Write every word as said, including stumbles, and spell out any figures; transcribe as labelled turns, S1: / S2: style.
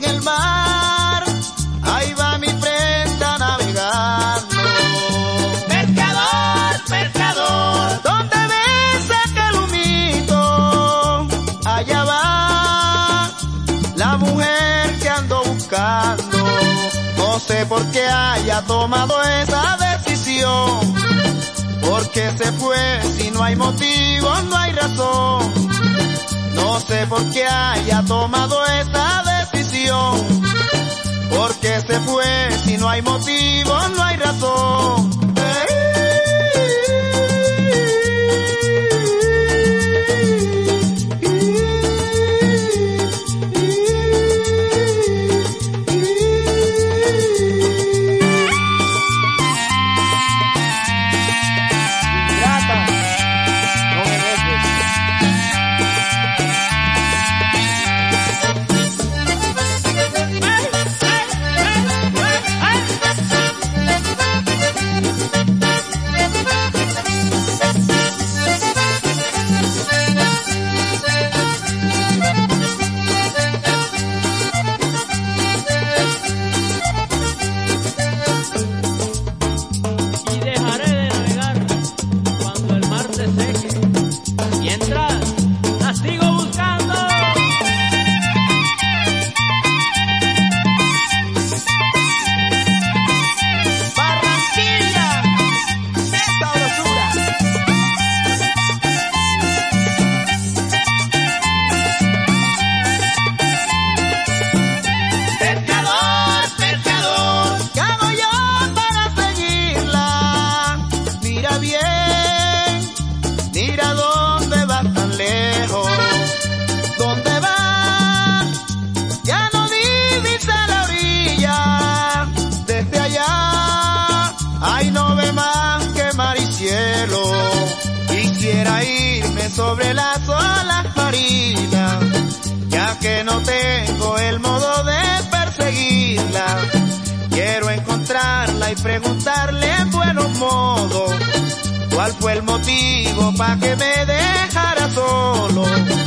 S1: en el mar, ahí va mi prenda navegando.
S2: Pescador, pescador,
S1: ¿dónde ves aquel humito? Allá va la mujer que ando buscando. No sé por qué haya tomado esa decisión, porque se fue si no hay motivo, no hay razón. No sé por qué haya tomado esa decisión, porque se fue si no hay motivo, no hay razón. Quisiera irme sobre las olas marinas, ya que no tengo el modo de perseguirla. Quiero encontrarla y preguntarle en buenos modos cuál fue el motivo para que me dejara solo.